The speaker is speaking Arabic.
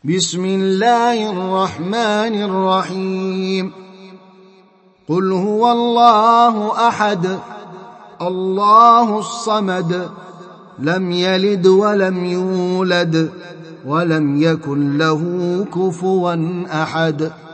بسم الله الرحمن الرحيم. قل هو الله أحد الله الصمد لم يلد ولم يولد ولم يكن له كفوا أحد.